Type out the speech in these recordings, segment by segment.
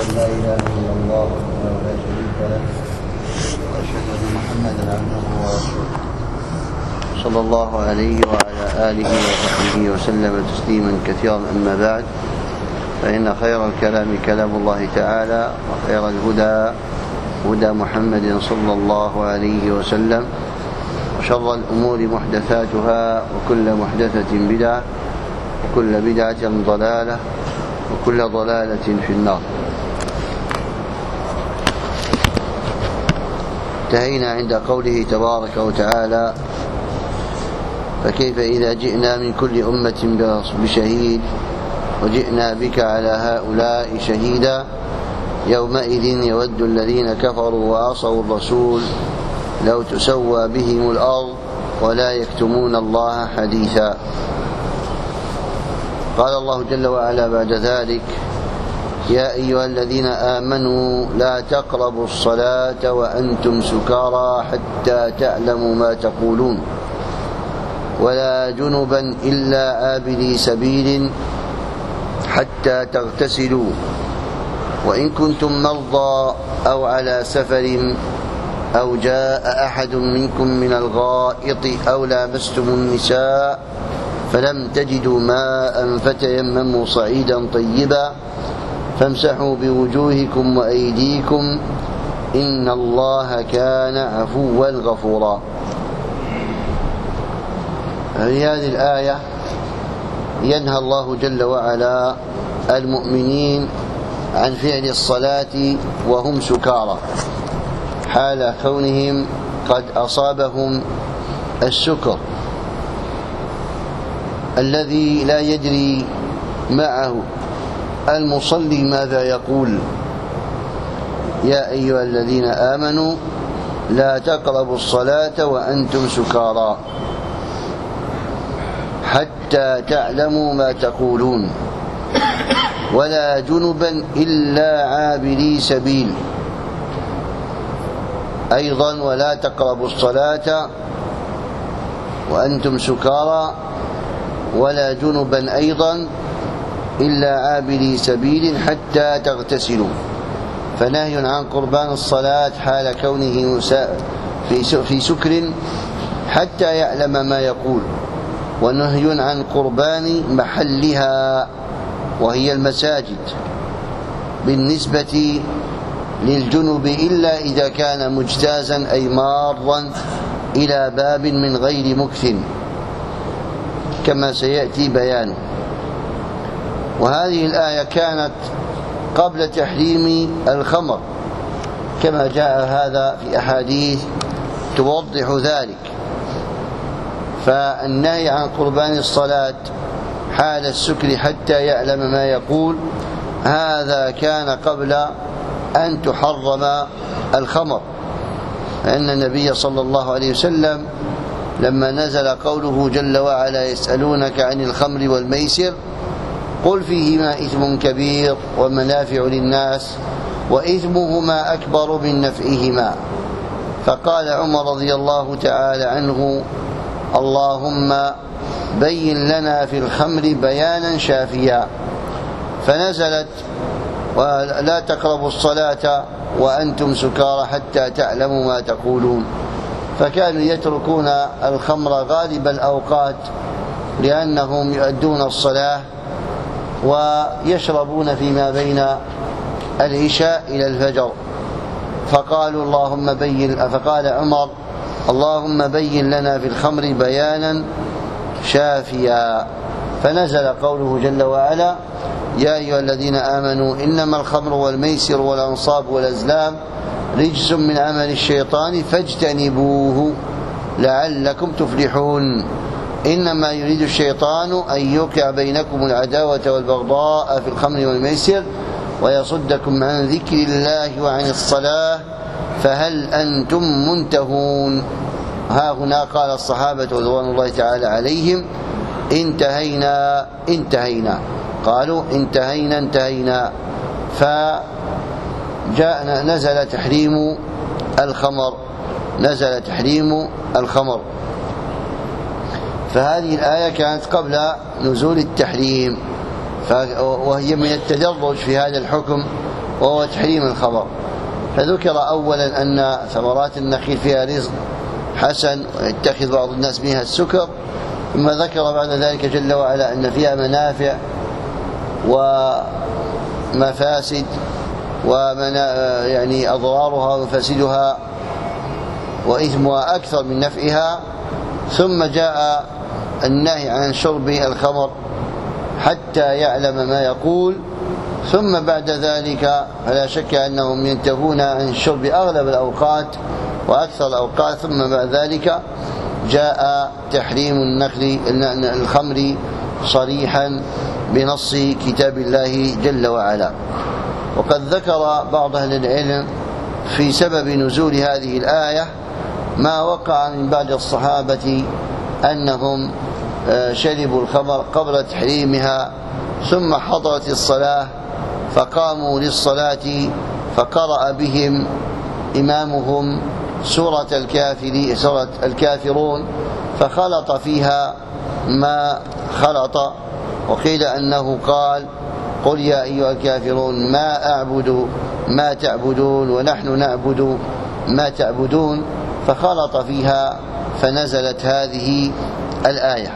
لا إله إلا الله وحده لا شريك له وأشهد أن محمدا عبده ورسوله صلى الله عليه وعلى آله وصحبه وسلم تسليما كثيرا. أما بعد، فإن خير الكلام كلام الله تعالى، وخير الهدى هدى محمد صلى الله عليه وسلم، وشر الأمور محدثاتها، وكل محدثة بدعة، وكل بدعة ضلالة، وكل ضلالة في النار. انتهينا عند قوله تبارك وتعالى: فكيف إذا جئنا من كل أمة بشهيد وجئنا بك على هؤلاء شهيدا يومئذ يود الذين كفروا وعصوا الرسول لو تسوى بهم الأرض ولا يكتمون الله حديثا. قال الله جل وعلا بعد ذلك: يا أيها الذين آمنوا لا تقربوا الصلاة وأنتم سكارى حتى تعلموا ما تقولون ولا جنبا إلا آبري سبيل حتى تغتسلوا وإن كنتم مرضى أو على سفر أو جاء أحد منكم من الغائط أو لامستم النساء فلم تجدوا ماء فتيمموا صعيدا طيبا فامسحوا بوجوهكم وأيديكم إن الله كان عفوا غفورا. في هذه الآية ينهى الله جل وعلا المؤمنين عن فعل الصلاة وهم سكارى، حال كونهم قد أصابهم السكر الذي لا يدري معه المصلي ماذا يقول. يا أيها الذين آمنوا لا تقربوا الصلاة وأنتم سكارى حتى تعلموا ما تقولون ولا جنبا إلا عابري سبيل. أيضا ولا تقربوا الصلاة وأنتم سكارى ولا جنبا أيضا إلا عابري سبيل حتى تغتسلوا. فنهي عن قربان الصلاة حال كونه في سكر حتى يعلم ما يقول، ونهي عن قربان محلها وهي المساجد بالنسبة للجنب إلا إذا كان مجتازا أي مارا إلى باب من غير مكث كما سيأتي بيانه. وهذه الآية كانت قبل تحريم الخمر كما جاء هذا في أحاديث توضح ذلك. فالنهي عن قربان الصلاة حال السكر حتى يعلم ما يقول هذا كان قبل أن تحرم الخمر، فإن النبي صلى الله عليه وسلم لما نزل قوله جل وعلا: يسألونك عن الخمر والميسر قل فيهما إثم كبير ومنافع للناس وإثمهما أكبر من نفعهما، فقال عمر رضي الله تعالى عنه: اللهم بين لنا في الخمر بيانا شافيا. فنزلت: ولا تقربوا الصلاة وأنتم سكارى حتى تعلموا ما تقولون. فكانوا يتركون الخمر غالب الأوقات لأنهم يؤدون الصلاة ويشربون فيما بين العشاء إلى الفجر. فقال عمر: اللهم بين لنا في الخمر بيانا شافيا. فنزل قوله جل وعلا: يا أيها الذين آمنوا إنما الخمر والميسر والأنصاب والأزلام رجس من عمل الشيطان فاجتنبوه لعلكم تفلحون إنما يريد الشيطان أن يوقع بينكم العداوة والبغضاء في الخمر والميسر ويصدكم عن ذكر الله وعن الصلاة فهل أنتم منتهون. ها هنا قال الصحابة رضوان الله تعالى عليهم: انتهينا. قالوا: انتهينا. فجاءنا نزل تحريم الخمر. فهذه الآية كانت قبل نزول التحريم، وهي من التدرج في هذا الحكم وهو تحريم الخمر. فذكر أولا أن ثمرات النخيل فيها رزق حسن ويتخذ بعض الناس منها السكر، ثم ذكر بعد ذلك جل وعلا أن فيها منافع ومفاسد يعني أضرارها ومفاسدها وإثمها أكثر من نفعها. ثم جاء النهي عن شرب الخمر حتى يعلم ما يقول، ثم بعد ذلك فلا شك أنهم ينتهون عن شرب أغلب الأوقات وأكثر الأوقات. ثم بعد ذلك جاء تحريم الخمر صريحا بنص كتاب الله جل وعلا. وقد ذكر بعض أهل العلم في سبب نزول هذه الآية ما وقع من بعض الصحابة أنهم شربوا الخمر قبل تحريمها، ثم حضرت الصلاة فقاموا للصلاة فقرأ بهم إمامهم سورة الكافرون فخلط فيها ما خلط. وقيل أنه قال: قل يا أيها الكافرون ما أعبد ما تعبدون ونحن نعبد ما تعبدون، فخلط فيها فنزلت هذه الآية.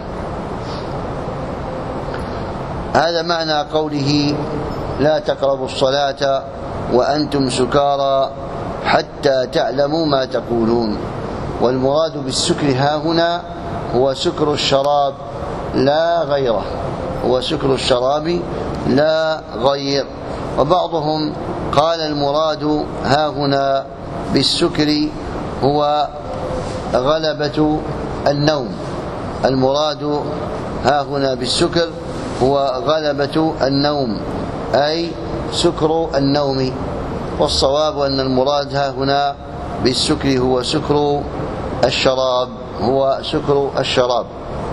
هذا معنى قوله: لا تقربوا الصلاة وأنتم سكارى حتى تعلموا ما تقولون. والمراد بالسكر هاهنا هو سكر الشراب لا غيره، هو سكر الشراب لا غير. وبعضهم قال المراد هاهنا بالسكر هو غلبة النوم، المراد هاهنا بالسكر هو غلبة النوم أي سكر النوم. والصواب أن المراد هاهنا بالسكر هو سكر الشراب، هو سكر الشراب.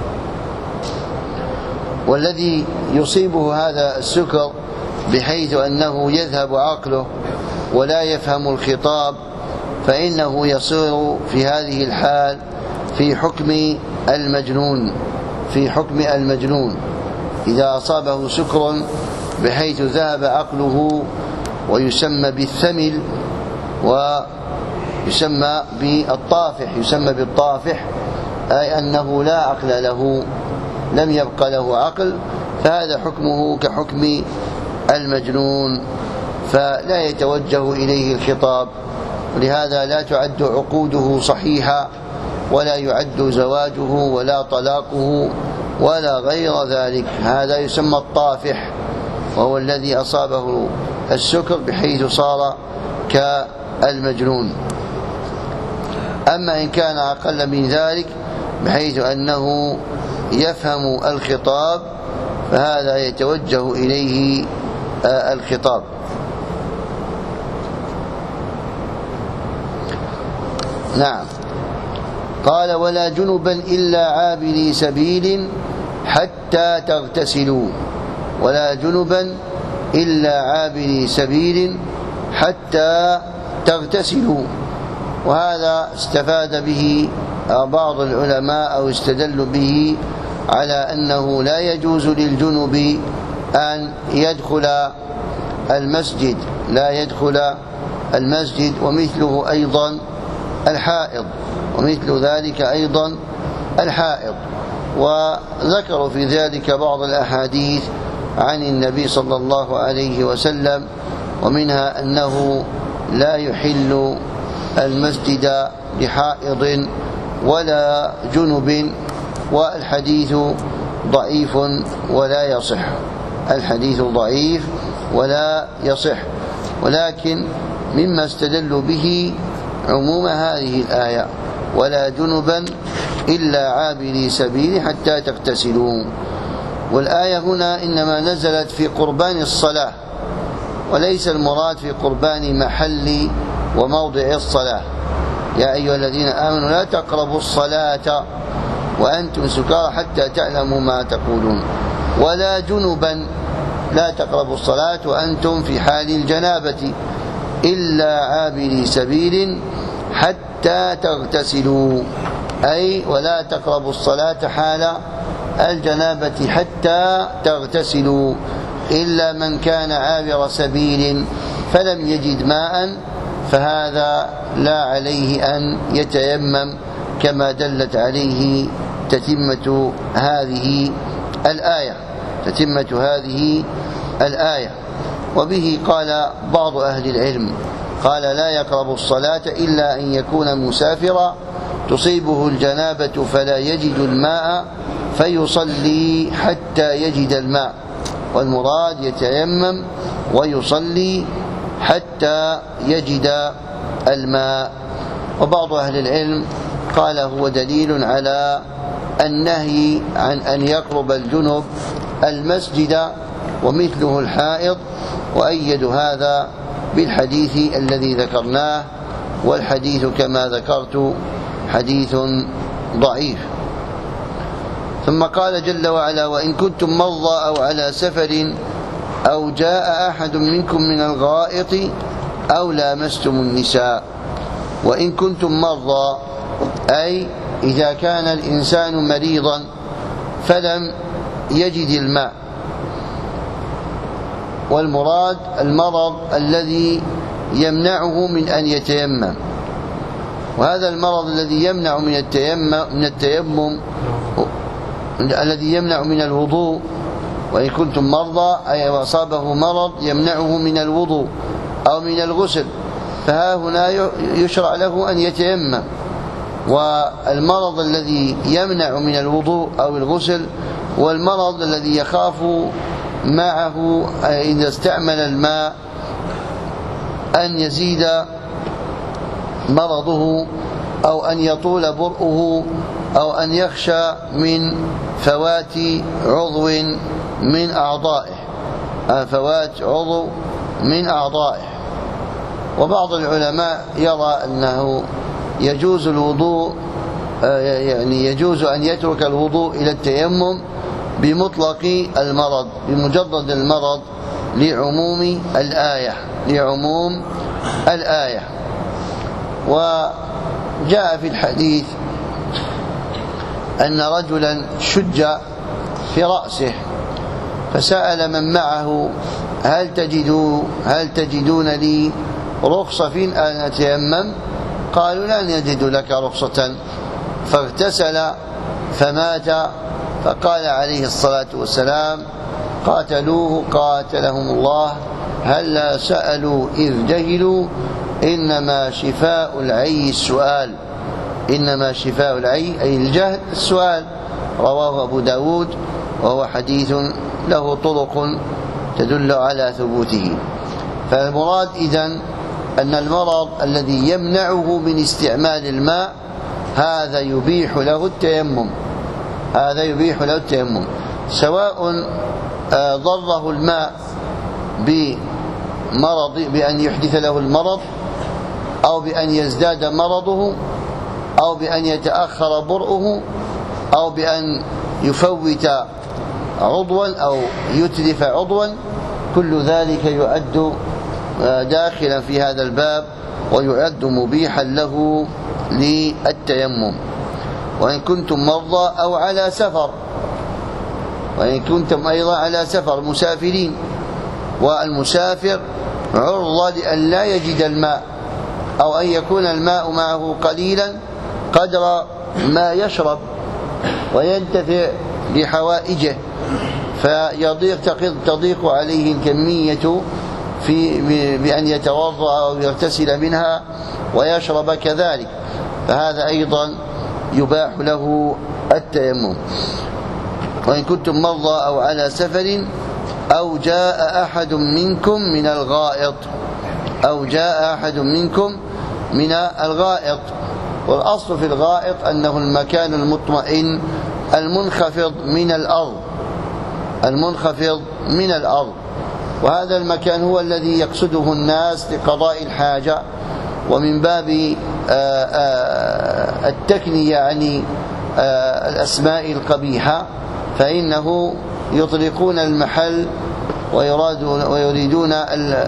والذي يصيبه هذا السكر بحيث أنه يذهب عقله ولا يفهم الخطاب، فإنه يصير في هذه الحال في حكم المجنون، في حكم المجنون إذا أصابه سكر بحيث ذهب عقله، ويسمى بالثمل ويسمى بالطافح، يسمى بالطافح أي أنه لا عقل له، لم يبقى له عقل، فهذا حكمه كحكم المجنون، فلا يتوجه إليه الخطاب. ولهذا لا تعد عقوده صحيحة، ولا يعد زواجه ولا طلاقه ولا غير ذلك. هذا يسمى الطافح، وهو الذي أصابه السكر بحيث صار كالمجنون. أما إن كان أقل من ذلك بحيث أنه يفهم الخطاب، فهذا يتوجه إليه الخطاب. نعم. قال: ولا جنبا إلا عابري سبيل حتى تغتسلوا، ولا جنبا إلا عابري سبيل حتى تغتسلوا. وهذا استفاد به بعض العلماء أو استدلوا به على أنه لا يجوز للجنب أن يدخل المسجد، لا يدخل المسجد، ومثله أيضا الحائض، ومثل ذلك أيضا الحائض. وذكروا في ذلك بعض الأحاديث عن النبي صلى الله عليه وسلم، ومنها أنه لا يحل المسجد لحائض ولا جنب، والحديث ضعيف ولا يصح، الحديث ضعيف ولا يصح. ولكن مما استدلوا به عموم هذه الآية: ولا جنبا إلا عابري سبيل حتى تغتسلوا. والآية هنا إنما نزلت في قربان الصلاة، وليس المراد في قربان محل وموضع الصلاة. يا أيها الذين آمنوا لا تقربوا الصلاة وأنتم سكارى حتى تعلموا ما تقولون. ولا جنبا، لا تقربوا الصلاة وأنتم في حال الجنابة إلا عابري سبيل حتى تغتسلوا، أي ولا تقربوا الصلاة حال الجنابة حتى تغتسلوا، إلا من كان عابر سبيل فلم يجد ماء فهذا لا عليه أن يتيمم، كما دلت عليه تتمة هذه الآية. وبه قال بعض أهل العلم، قال لا يقرب الصلاة إلا أن يكون مسافرا تصيبه الجنابة فلا يجد الماء فيصلي حتى يجد الماء، والمراد يتيمم ويصلي حتى يجد الماء. وبعض أهل العلم قال هو دليل على النهي عن أن يقرب الجنب المسجد ومثله الحائض، وأيد هذا بالحديث الذي ذكرناه، والحديث كما ذكرت حديث ضعيف. ثم قال جل وعلا: وإن كنتم مرضى أو على سفر أو جاء أحد منكم من الغائط أو لامستم النساء. وإن كنتم مرضى أي إذا كان الإنسان مريضا فلم يجد الماء، والمراد المرض الذي يمنعه من أن يتيمم، وهذا المرض الذي يمنع من التيمم الذي يمنع من الوضوء. وإن كنتم مرضى أي أصابه مرض يمنعه من الوضوء أو من الغسل، فها هنا يشرع له أن يتيمم. والمرض الذي يمنع من الوضوء أو الغسل والمرض الذي يخاف معه إذا استعمل الماء أن يزيد مرضه أو أن يطول برؤه أو أن يخشى من فوات عضو من أعضائه. وبعض العلماء يرى أنه يجوز الوضوء، يعني يجوز أن يترك الوضوء إلى التيمم بمطلق المرض، بمجرد المرض، لعموم الآية. وجاء في الحديث أن رجلا شج في رأسه فسأل من معه: هل تجدون لي رخصة في أن أتيمم؟ قالوا: لن يجد لك رخصة. فاغتسل فمات. فقال عليه الصلاة والسلام: قاتلوه قاتلهم الله، هلا سألوا إذ جهلوا، إنما شفاء العي السؤال. إنما شفاء العي أي الجهل السؤال. رواه أبو داود، وهو حديث له طرق تدل على ثبوته. فالمراد إذن أن المرض الذي يمنعه من استعمال الماء هذا يبيح له التيمم، سواء ضره الماء بأن يحدث له المرض، أو بأن يزداد مرضه، أو بأن يتأخر برؤه، أو بأن يفوت عضوا أو يتلف عضوا. كل ذلك يعد داخلا في هذا الباب ويعد مبيحا له للتيمم. وإن كنتم مرضى أو على سفر، وإن كنتم أيضا على سفر مسافرين، والمسافر عرضة لأن لا يجد الماء، أو أن يكون الماء معه قليلا قدر ما يشرب وينتفع بحوائجه، تضيق عليه الكمية بأن يتوضأ أو يغتسل منها ويشرب كذلك، فهذا أيضا يباح له التيمم. وإن كنتم مرضى أو على سفر أو جاء أحد منكم من الغائط. والأصل في الغائط أنه المكان المطمئن المنخفض من الأرض، وهذا المكان هو الذي يقصده الناس لقضاء الحاجة، ومن باب التكنية عن الأسماء القبيحة فإنه يطلقون المحل ويريدون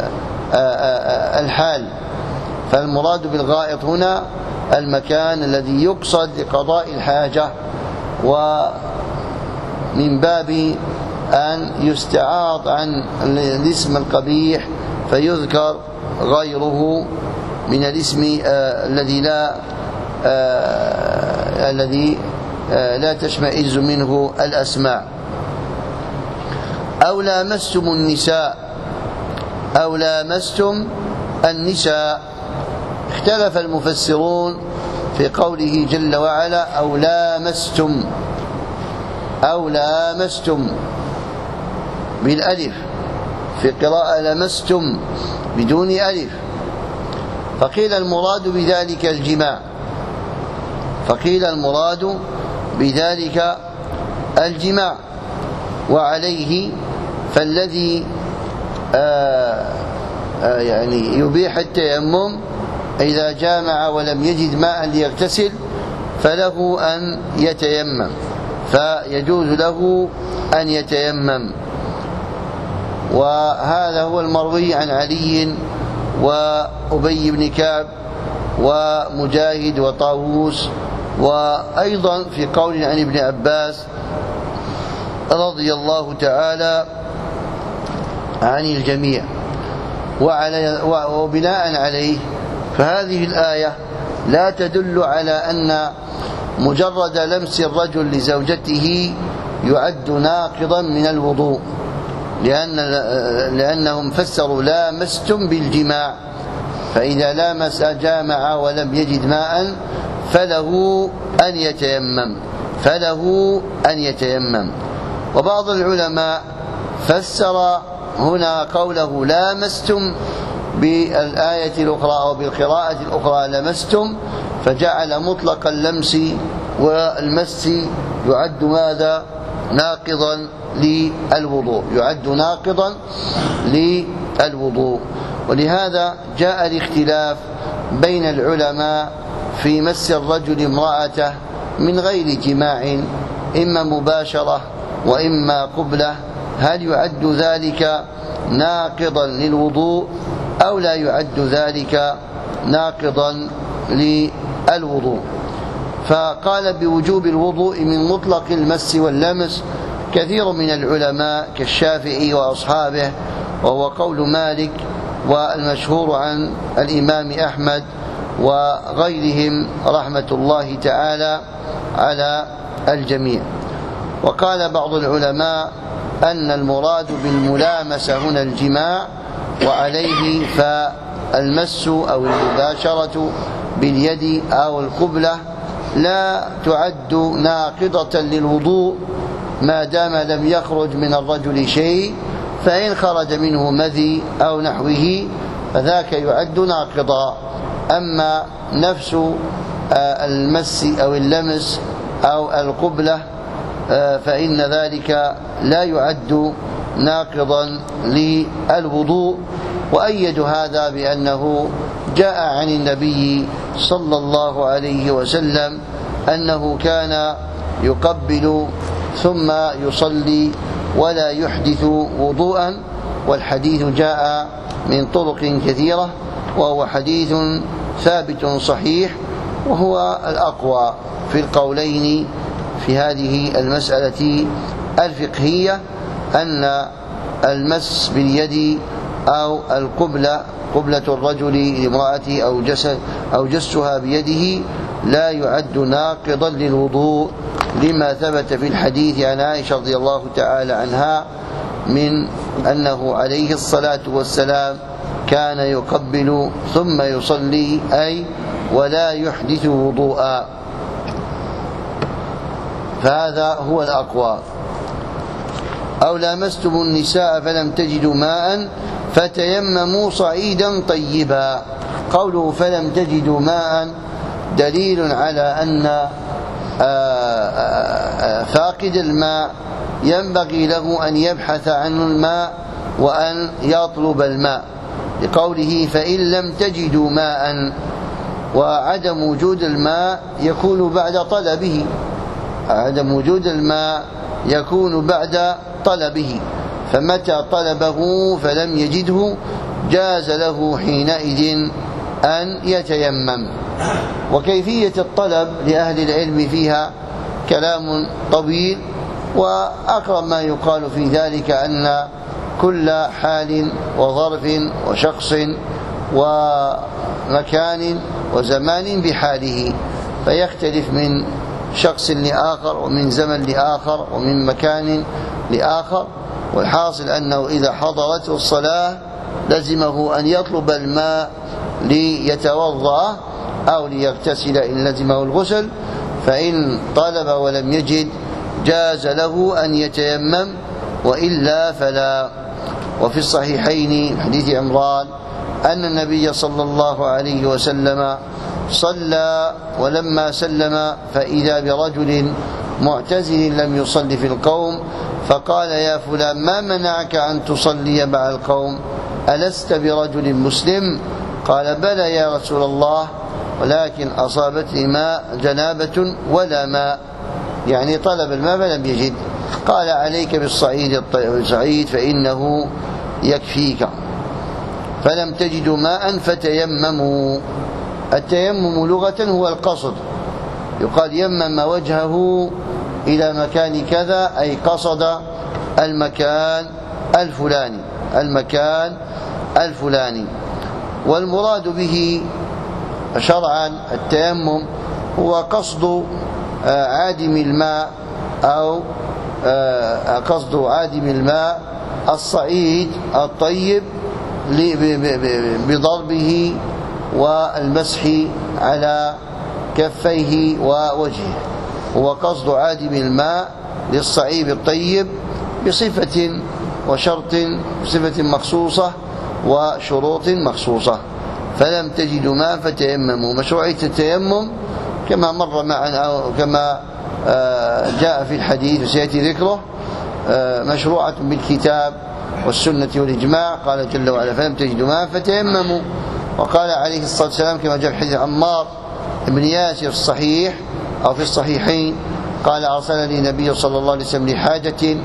الحال. فالمراد بالغائط هنا المكان الذي يقصد لقضاء الحاجة، ومن باب أن يستعاض عن الاسم القبيح فيذكر غيره من الاسم الذي لا تشمئز منه الأسماء. أو لامستم النساء اختلف المفسرون في قوله جل وعلا أو لامستم بالألف، في قراءة لمستم بدون ألف، فقيل المراد بذلك الجماع. وعليه فالذي يعني يبيح التيمم إذا جامع ولم يجد ماء ليغتسل فله أن يتيمم، فيجوز له أن يتيمم. وهذا هو المروي عن علي وأبي بن كعب ومجاهد وطاووس، وأيضا في قول عن ابن عباس رضي الله تعالى عن الجميع. وبناء عليه فهذه الآية لا تدل على أن مجرد لمس الرجل لزوجته يعد ناقضا من الوضوء، لأنهم فسروا لامستم بالجماع، فإذا لامس جامع ولم يجد ماء فله أن يتيمم. وبعض العلماء فسر هنا قوله لامستم بالآية الأخرى أو بالقراءة الأخرى لمستم، فجعل مطلق اللمس والمس يعد ماذا؟ ناقضا للوضوء. ولهذا جاء الاختلاف بين العلماء في مس الرجل امرأته من غير جماع، إما مباشرة وإما قبلة، هل يعد ذلك ناقضا للوضوء أو لا يعد ذلك ناقضا للوضوء؟ فقال بوجوب الوضوء من مطلق المس واللمس كثير من العلماء كالشافعي وأصحابه، وهو قول مالك والمشهور عن الإمام أحمد وغيرهم رحمة الله تعالى على الجميع. وقال بعض العلماء أن المراد بالملامسة هنا الجماع، وعليه فالمس أو المباشرة باليد أو القبلة لا تعد ناقضة للوضوء ما دام لم يخرج من الرجل شيء، فإن خرج منه مذي أو نحوه فذاك يعد ناقضا. أما نفس المس أو اللمس أو القبلة فإن ذلك لا يعد ناقضا للوضوء. وأيد هذا بأنه جاء عن النبي صلى الله عليه وسلم أنه كان يقبل ثم يصلي ولا يحدث وضوءا، والحديث جاء من طرق كثيرة وهو حديث ثابت صحيح، وهو الأقوى في القولين في هذه المسألة الفقهية، أن المس باليد أو قبلة الرجل لامرأته أو جسها بيده لا يعد ناقضا للوضوء، لما ثبت في الحديث عن عائشة رضي الله تعالى عنها من أنه عليه الصلاة والسلام كان يقبل ثم يصلي، أي ولا يحدث وضوءا، فهذا هو الأقوى. أو لامستم النساء فلم تجدوا ماء فتيمموا صعيدا طيبا. قوله فلم تجدوا ماء دليل على أن فاقد الماء ينبغي له أن يبحث عن الماء وأن يطلب الماء، لقوله فإن لم تجدوا ماء، وعدم وجود الماء يكون بعد طلبه، عدم وجود الماء يكون بعد طلبه، فمتى طلبه فلم يجده جاز له حينئذ أن يتيمم. وكيفية الطلب لأهل العلم فيها كلام طويل، وأقرب ما يقال في ذلك أن كل حال وظرف وشخص ومكان وزمان بحاله، فيختلف من شخص لآخر ومن زمن لآخر ومن مكان لآخر. والحاصل أنه إذا حضرته الصلاة لزمه أن يطلب الماء ليتوضأ أو ليغتسل إن لزمه الغسل، فإن طلب ولم يجد جاز له أن يتيمم وإلا فلا. وفي الصحيحين حديث عمران أن النبي صلى الله عليه وسلم صلى ولما سلم فإذا برجل معتزل لم يصلي في القوم، فقال يا فلان ما منعك أن تصلي مع القوم؟ ألست برجل مسلم؟ قال بلى يا رسول الله، ولكن أصابتني ماء جنابة ولا ماء، يعني طلب الماء فلم يجد. قال عليك بالصعيد فإنه يكفيك. فلم تجدوا ماء فتيمموا. التيمم لغة هو القصد، يقال يمم وجهه إلى مكان كذا، أي قصد المكان الفلاني. والمراد به شرعا التيمم هو قصد عادم الماء أو قصد عادم الماء الصعيد الطيب بضربه والمسح على كفيه ووجهه. هو قصد عادم الماء للصعيد الطيب بصفة وشرط، بصفة مخصوصة وشروط مخصوصة. فلم تجدوا ماء فتيمموا. مشروعية التيمم كما مر معنا كما جاء في الحديث وسيأتي ذكره مشروعة بالكتاب والسنة والإجماع. قال جل وعلا فلم تجدوا ماء فتيمموا. وقال عليه الصلاة والسلام كما جاء في حديث عمار بن ياسر الصحيح أو في الصحيحين قال أرسلني النبي صلى الله عليه وسلم لحاجة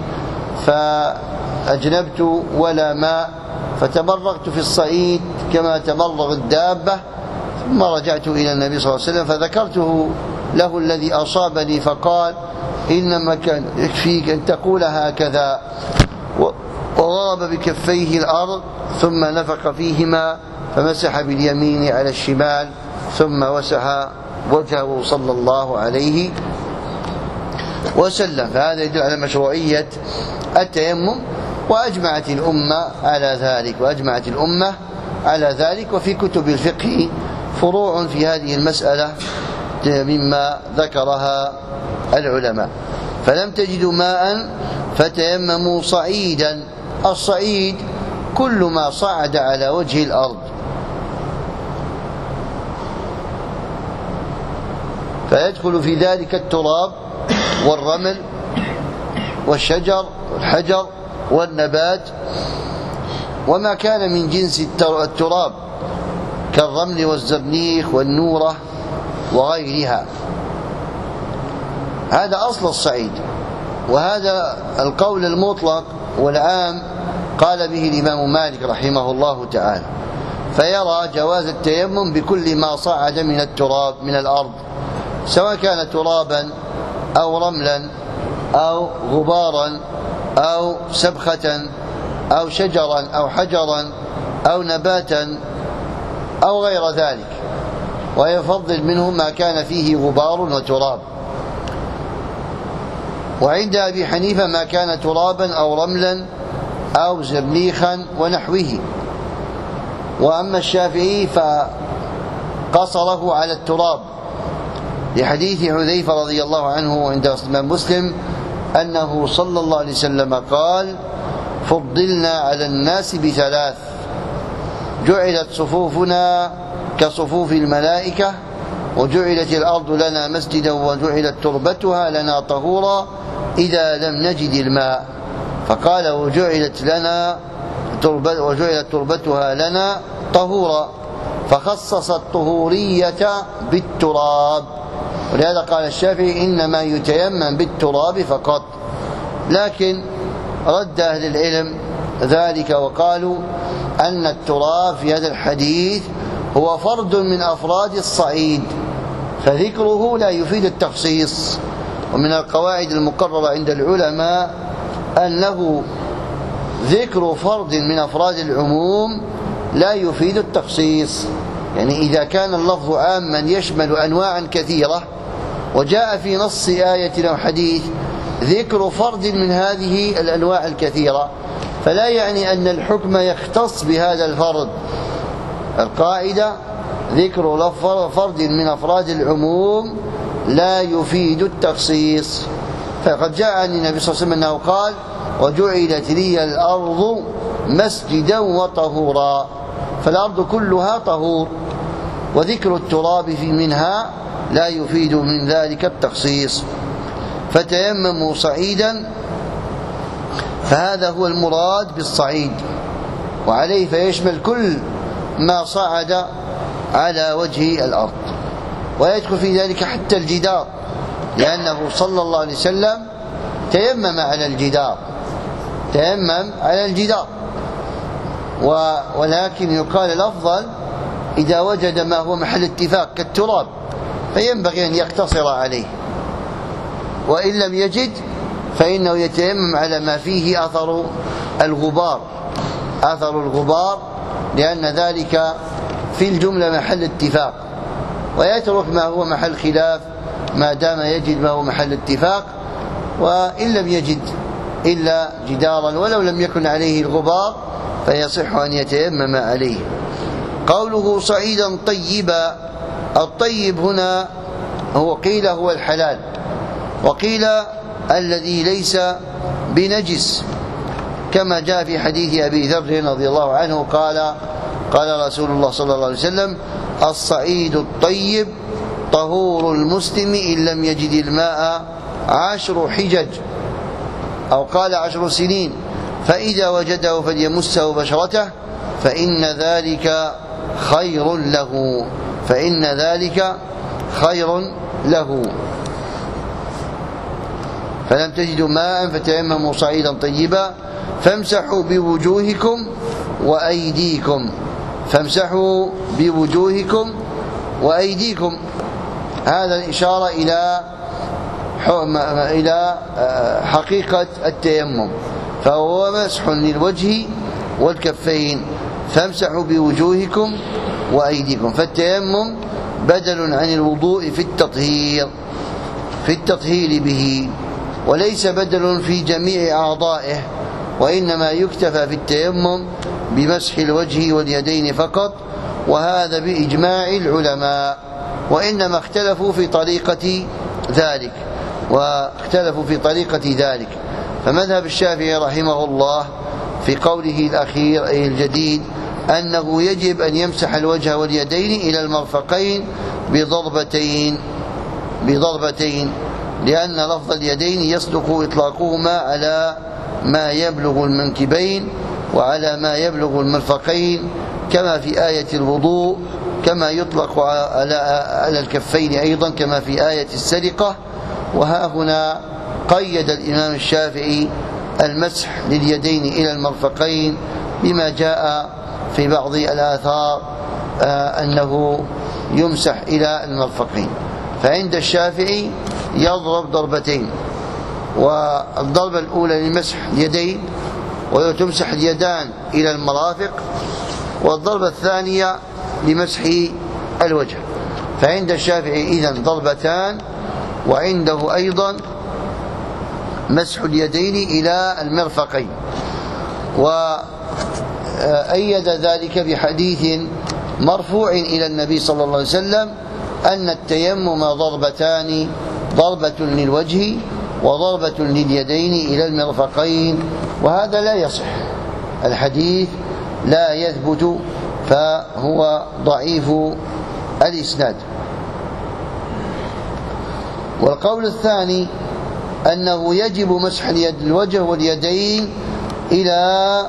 فأجنبت ولا ماء فتمرغت في الصعيد كما تمرغ الدابة، ثم رجعت إلى النبي صلى الله عليه وسلم فذكرته له الذي أصابني، فقال إنما كان يكفيك أن تقول هكذا، وضرب بكفيه الأرض ثم نفق فيهما فمسح باليمين على الشمال ثم مسح وجهه صلى الله عليه وسلم. فهذا يدل على مشروعية التيمم، وأجمعت الأمة على ذلك. وفي كتب الفقه فروع في هذه المسألة مما ذكرها العلماء. فلم تجدوا ماء فتيمموا صعيدا. الصعيد كل ما صعد على وجه الأرض، فيدخل في ذلك التراب والرمل والشجر والحجر والنبات وما كان من جنس التراب كالرمل والزبنيخ والنورة وغيرها. هذا أصل الصعيد. وهذا القول المطلق والعام قال به الإمام مالك رحمه الله تعالى، فيرى جواز التيمم بكل ما صعد من التراب من الأرض، سواء كان ترابا أو رملا أو غبارا أو سبخة أو شجرا أو حجرا أو نباتا أو غير ذلك، ويفضل منه ما كان فيه غبار وتراب. وعند أبي حنيفة ما كان ترابا أو رملا أو زبنيخا ونحوه. وأما الشافعي فقصره على التراب لحديث حذيفة رضي الله عنه عند الإمام مسلم أنه صلى الله عليه وسلم قال فضلنا على الناس بثلاث: جعلت صفوفنا كصفوف الملائكة، وجعلت الأرض لنا مسجدا، وجعلت تربتها لنا طهورا إذا لم نجد الماء. فقال وجعلت تربتها لنا طهورا، فخصص الطهورية بالتراب. ولهذا قال الشافعي إنما يتيمم بالتراب فقط. لكن رد أهل العلم ذلك وقالوا أن التراب في هذا الحديث هو فرد من أفراد الصعيد، فذكره لا يفيد التخصيص. ومن القواعد المقررة عند العلماء أنه ذكر فرد من أفراد العموم لا يفيد التخصيص. يعني إذا كان اللفظ عاما يشمل أنواعا كثيرة وجاء في نص آية أو حديث ذكر فرد من هذه الأنواع الكثيرة فلا يعني أن الحكم يختص بهذا الفرد. القاعدة ذكر فرد من أفراد العموم لا يفيد التخصيص. فقد جاء عن النبي صلى الله عليه وسلم أنه قال وجعلت لي الأرض مسجدا وطهورا، فالأرض كلها طهور، وذكر التراب في منها لا يفيد من ذلك التخصيص. فتيمموا صعيدا، فهذا هو المراد بالصعيد، وعليه فيشمل كل ما صعد على وجه الأرض، ويدخل في ذلك حتى الجدار، لأنه صلى الله عليه وسلم تيمم على الجدار، تيمم على الجدار. ولكن يقال الأفضل إذا وجد ما هو محل اتفاق كالتراب فينبغي أن يقتصر عليه، وإن لم يجد فإنه يتيمم على ما فيه أثر الغبار، أثر الغبار، لأن ذلك في الجملة محل اتفاق، ويترك ما هو محل خلاف ما دام يجد ما هو محل اتفاق. وإن لم يجد إلا جدارا ولو لم يكن عليه الغبار فيصح أن يتيمم عليه. قوله صعيدا طيبا، الطيب هنا هو قيل هو الحلال، وقيل الذي ليس بنجس، كما جاء في حديث أبي ذر رضي الله عنه قال رسول الله صلى الله عليه وسلم الصعيد الطيب طهور المسلم إن لم يجد الماء 10 حجج، أو قال 10 سنين، فإذا وجده فليمسه بشرته فإن ذلك خير له، فإن ذلك خير له. فلم تجدوا ماء فتيمموا صعيدا طيبا فامسحوا بوجوهكم وأيديكم، فامسحوا بوجوهكم وأيديكم. هذا الإشارة إلى حقيقة التيمم، فهو مسح للوجه والكفين، فامسحوا بوجوهكم وأيديكم. فالتيمم بدل عن الوضوء في التطهير به، وليس بدل في جميع أعضائه، وإنما يكتفى في التيمم بمسح الوجه واليدين فقط، وهذا بإجماع العلماء، وإنما اختلفوا في طريقة ذلك. فمذهب الشافعي رحمه الله في قوله الأخير أي الجديد أنه يجب أن يمسح الوجه واليدين إلى المرفقين بضربتين، لأن لفظ اليدين يصدق إطلاقهما على ما يبلغ المنكبين وعلى ما يبلغ المرفقين، كما في آية الوضوء، كما يطلق على الكفين أيضا كما في آية السرقة. وها هنا قيد الإمام الشافعي المسح لليدين إلى المرفقين بما جاء في بعض الآثار أنه يمسح إلى المرفقين. فعند الشافعي يضرب ضربتين، والضربة الأولى لمسح اليدين وتمسح اليدان إلى المرافق، والضربة الثانية لمسح الوجه. فعند الشافعي إذن ضربتان، وعنده أيضا مسح اليدين إلى المرفقين. وأيد ذلك بحديث مرفوع إلى النبي صلى الله عليه وسلم أن التيمم ضربتان، ضربة للوجه وضربة لليدين إلى المرفقين، وهذا لا يصح، الحديث لا يثبت، فهو ضعيف الإسناد. والقول الثاني أنه يجب مسح الوجه واليدين إلى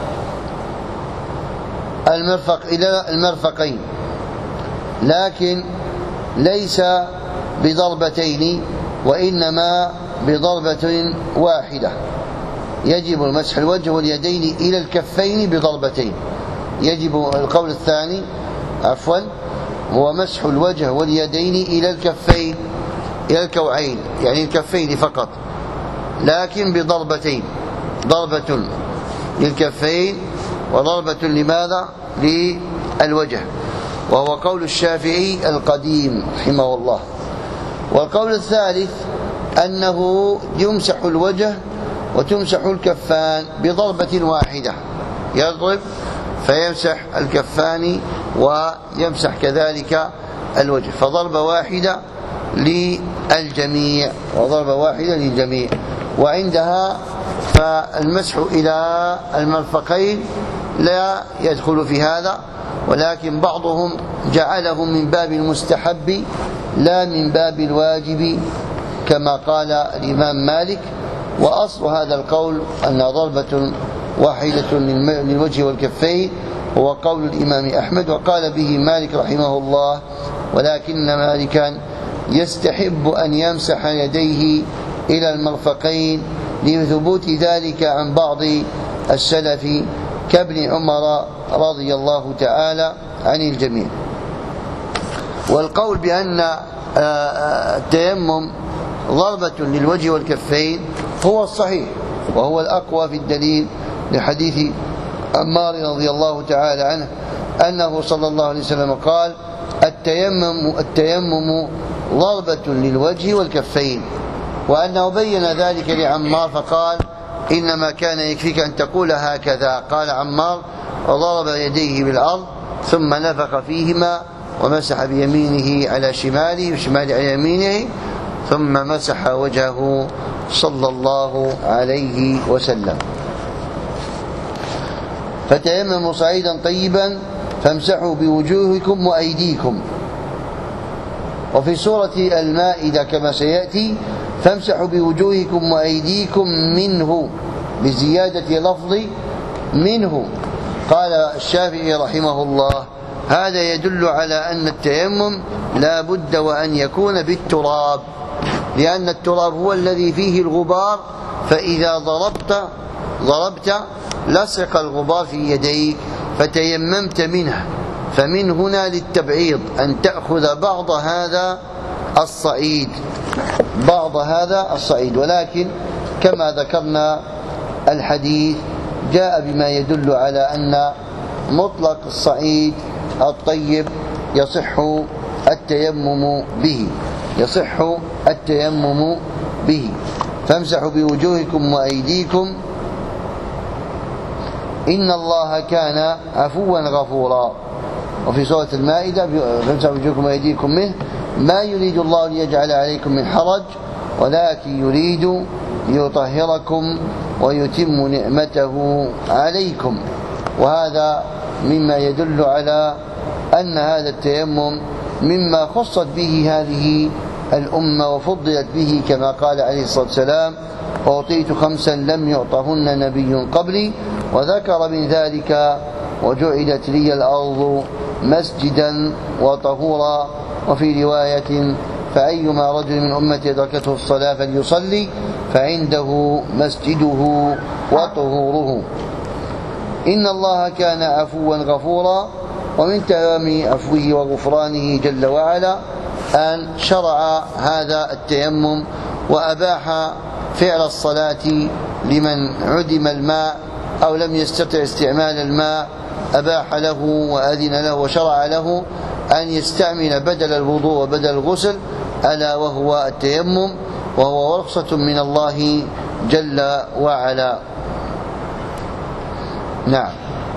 المرفقين، لكن ليس بضربتين، وإنما بضربة واحدة. يجب مسح الوجه واليدين إلى الكفين بضربتين. يجب القول الثاني هو مسح الوجه واليدين إلى الكفين، إلى الكوعين، يعني الكفين فقط، لكن بضربتين، ضربة للكفين وضربة لماذا؟ للوجه، وهو قول الشافعي القديم رحمه الله. والقول الثالث أنه يمسح الوجه وتمسح الكفان بضربة واحدة، يضرب فيمسح الكفان ويمسح كذلك الوجه، فضربة واحدة للجميع، وضربة واحدة للجميع. وعندها فالمسح إلى المرفقين لا يدخل في هذا، ولكن بعضهم جعله من باب المستحب لا من باب الواجب كما قال الإمام مالك. وأصل هذا القول أن ضربة واحدة للوجه والكفين هو قول الإمام أحمد، وقال به مالك رحمه الله، ولكن مالكا يستحب أن يمسح يديه إلى المرفقين لثبوت ذلك عن بعض السلف كابن عمر رضي الله تعالى عن الجميع. والقول بأن التيمم ضربة للوجه والكفين هو الصحيح، وهو الأقوى في الدليل لحديث عمار رضي الله تعالى عنه أنه صلى الله عليه وسلم قال: التيمم ضربة للوجه والكفين، وأنه بين ذلك لعمار فقال: إنما كان يكفيك أن تقول هكذا. قال عمار: وضرب يديه بالأرض ثم نفخ فيهما ومسح بيمينه على شماله وشماله على يمينه ثم مسح وجهه صلى الله عليه وسلم. فتيمموا صعيدا طيبا فامسحوا بوجوهكم وأيديكم. وفي سورة المائدة كما سيأتي: فامسحوا بوجوهكم وأيديكم منه، بزيادة لفظ منه. قال الشافعي رحمه الله: هذا يدل على أن التيمم لا بد وأن يكون بالتراب، لأن التراب هو الذي فيه الغبار، فإذا ضربت لصق الغبار في يديك فتيممت منه. فمن هنا للتبعيض أن تأخذ بعض هذا الصعيد، ولكن كما ذكرنا الحديث جاء بما يدل على أن مطلق الصعيد الطيب يصح التيمم به. فامسحوا بوجوهكم وأيديكم إن الله كان عفوا غفورا. وفي سورة المائدة: فامسحوا بوجوهكم وأيديكم منه ما يريد الله ليجعل عليكم من حرج ولكن يريد ليطهركم ويتم نعمته عليكم. وهذا مما يدل على أن هذا التيمم مما خصت به هذه الأمة وفضلت به، كما قال عليه الصلاة والسلام: أعطيت 5 لم يعطهن نبي قبلي، وذكر من ذلك: وجعلت لي الأرض مسجدا وطهورا. وفي رواية: فأيما رجل من أمتي أدركته الصلاة فليصلي فعنده مسجده وطهوره. إن الله كان عفوا غفورا. ومن تمام عفوه وغفرانه جل وعلا أن شرع هذا التيمم وأباح فعل الصلاة لمن عدم الماء أو لم يستطع استعمال الماء، أباح له وأذن له وشرع له أن يستعمل بدل الوضوء وبدل الغسل ألا وهو التيمم، وهو رخصة من الله جل وعلا. نعم.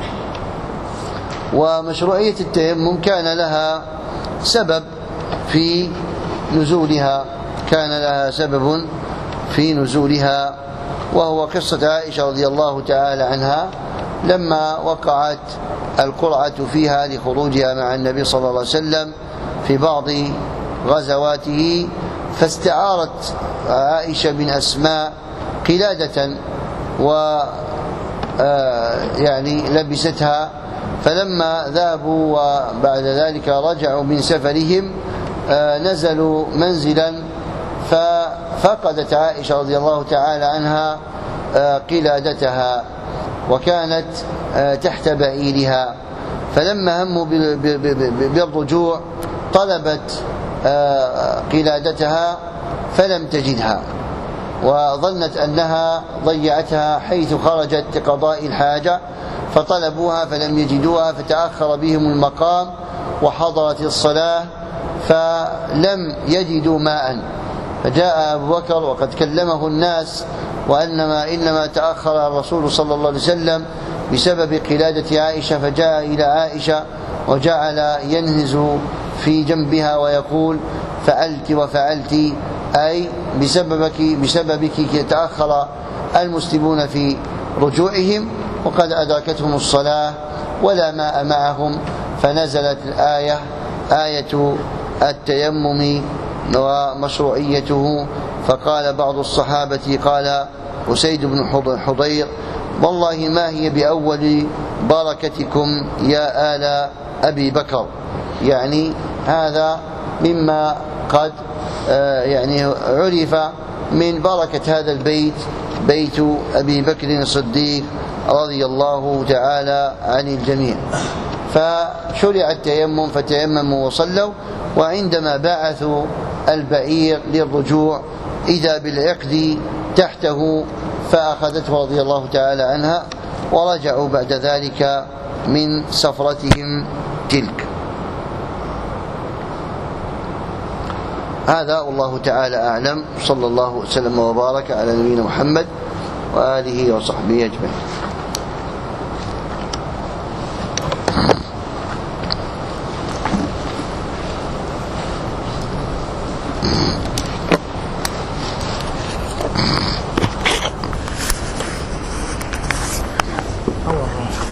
ومشروعية التيمم كان لها سبب في نزولها، وهو قصة عائشة رضي الله تعالى عنها لما وقعت القرعة فيها لخروجها مع النبي صلى الله عليه وسلم في بعض غزواته، فاستعارت عائشة بن أسماء قلادة يعني لبستها. فلما ذهبوا وبعد ذلك رجعوا من سفرهم نزلوا منزلا، ففقدت عائشة رضي الله تعالى عنها قلادتها، وكانت تحت بعيرها. فلما هموا بالرجوع طلبت قلادتها فلم تجدها، وظنت أنها ضيعتها حيث خرجت لقضاء الحاجة، فطلبوها فلم يجدوها، فتأخر بهم المقام وحضرت الصلاة فلم يجدوا ماء، فجاء أبو بكر وقد كلمه الناس إنما تأخر الرسول صلى الله عليه وسلم بسبب قلادة عائشة، فجاء إلى عائشة وجعل ينهز في جنبها ويقول فعلت وفعلت، أي بسببك تأخر المسلمون في رجوعهم وقد أدركتهم الصلاة ولا ماء معهم، فنزلت الآية آية التيمم ومشروعيته. فقال بعض الصحابة، قال أسيد بن حضير والله ما هي بأول بركتكم يا آل أبي بكر، يعني هذا مما قد يعني عرف من بركة هذا البيت، بيت أبي بكر الصديق رضي الله تعالى عن الجميع. فشرع التيمم فتيمموا وصلوا، وعندما بعثوا البعير للرجوع إذا بالعقد تحته فأخذته رضي الله تعالى عنها، ورجعوا بعد ذلك من سفرتهم تلك. هذا والله تعالى أعلم، صلى الله وسلم وبارك على نبينا محمد وآله وصحبه أجمعين.